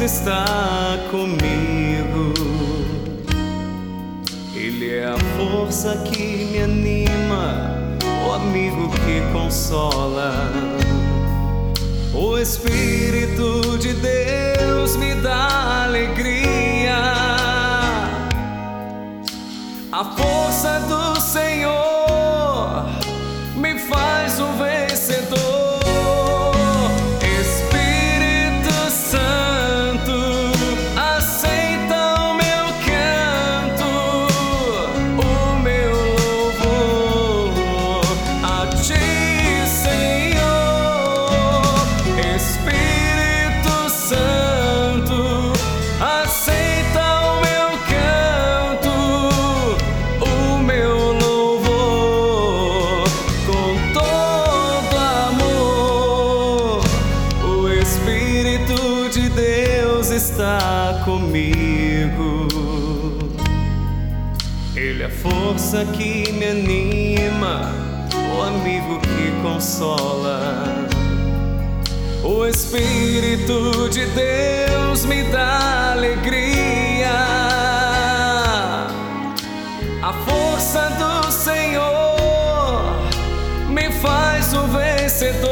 está comigo. Ele é a força que me anima, o amigo que consola. O Espírito de Deus me dá alegria. A força do Senhor me faz um vencedor. Está comigo. Ele é a força que me anima, o amigo que consola. O Espírito de Deus me dá alegria. A força do Senhor me faz um vencedor.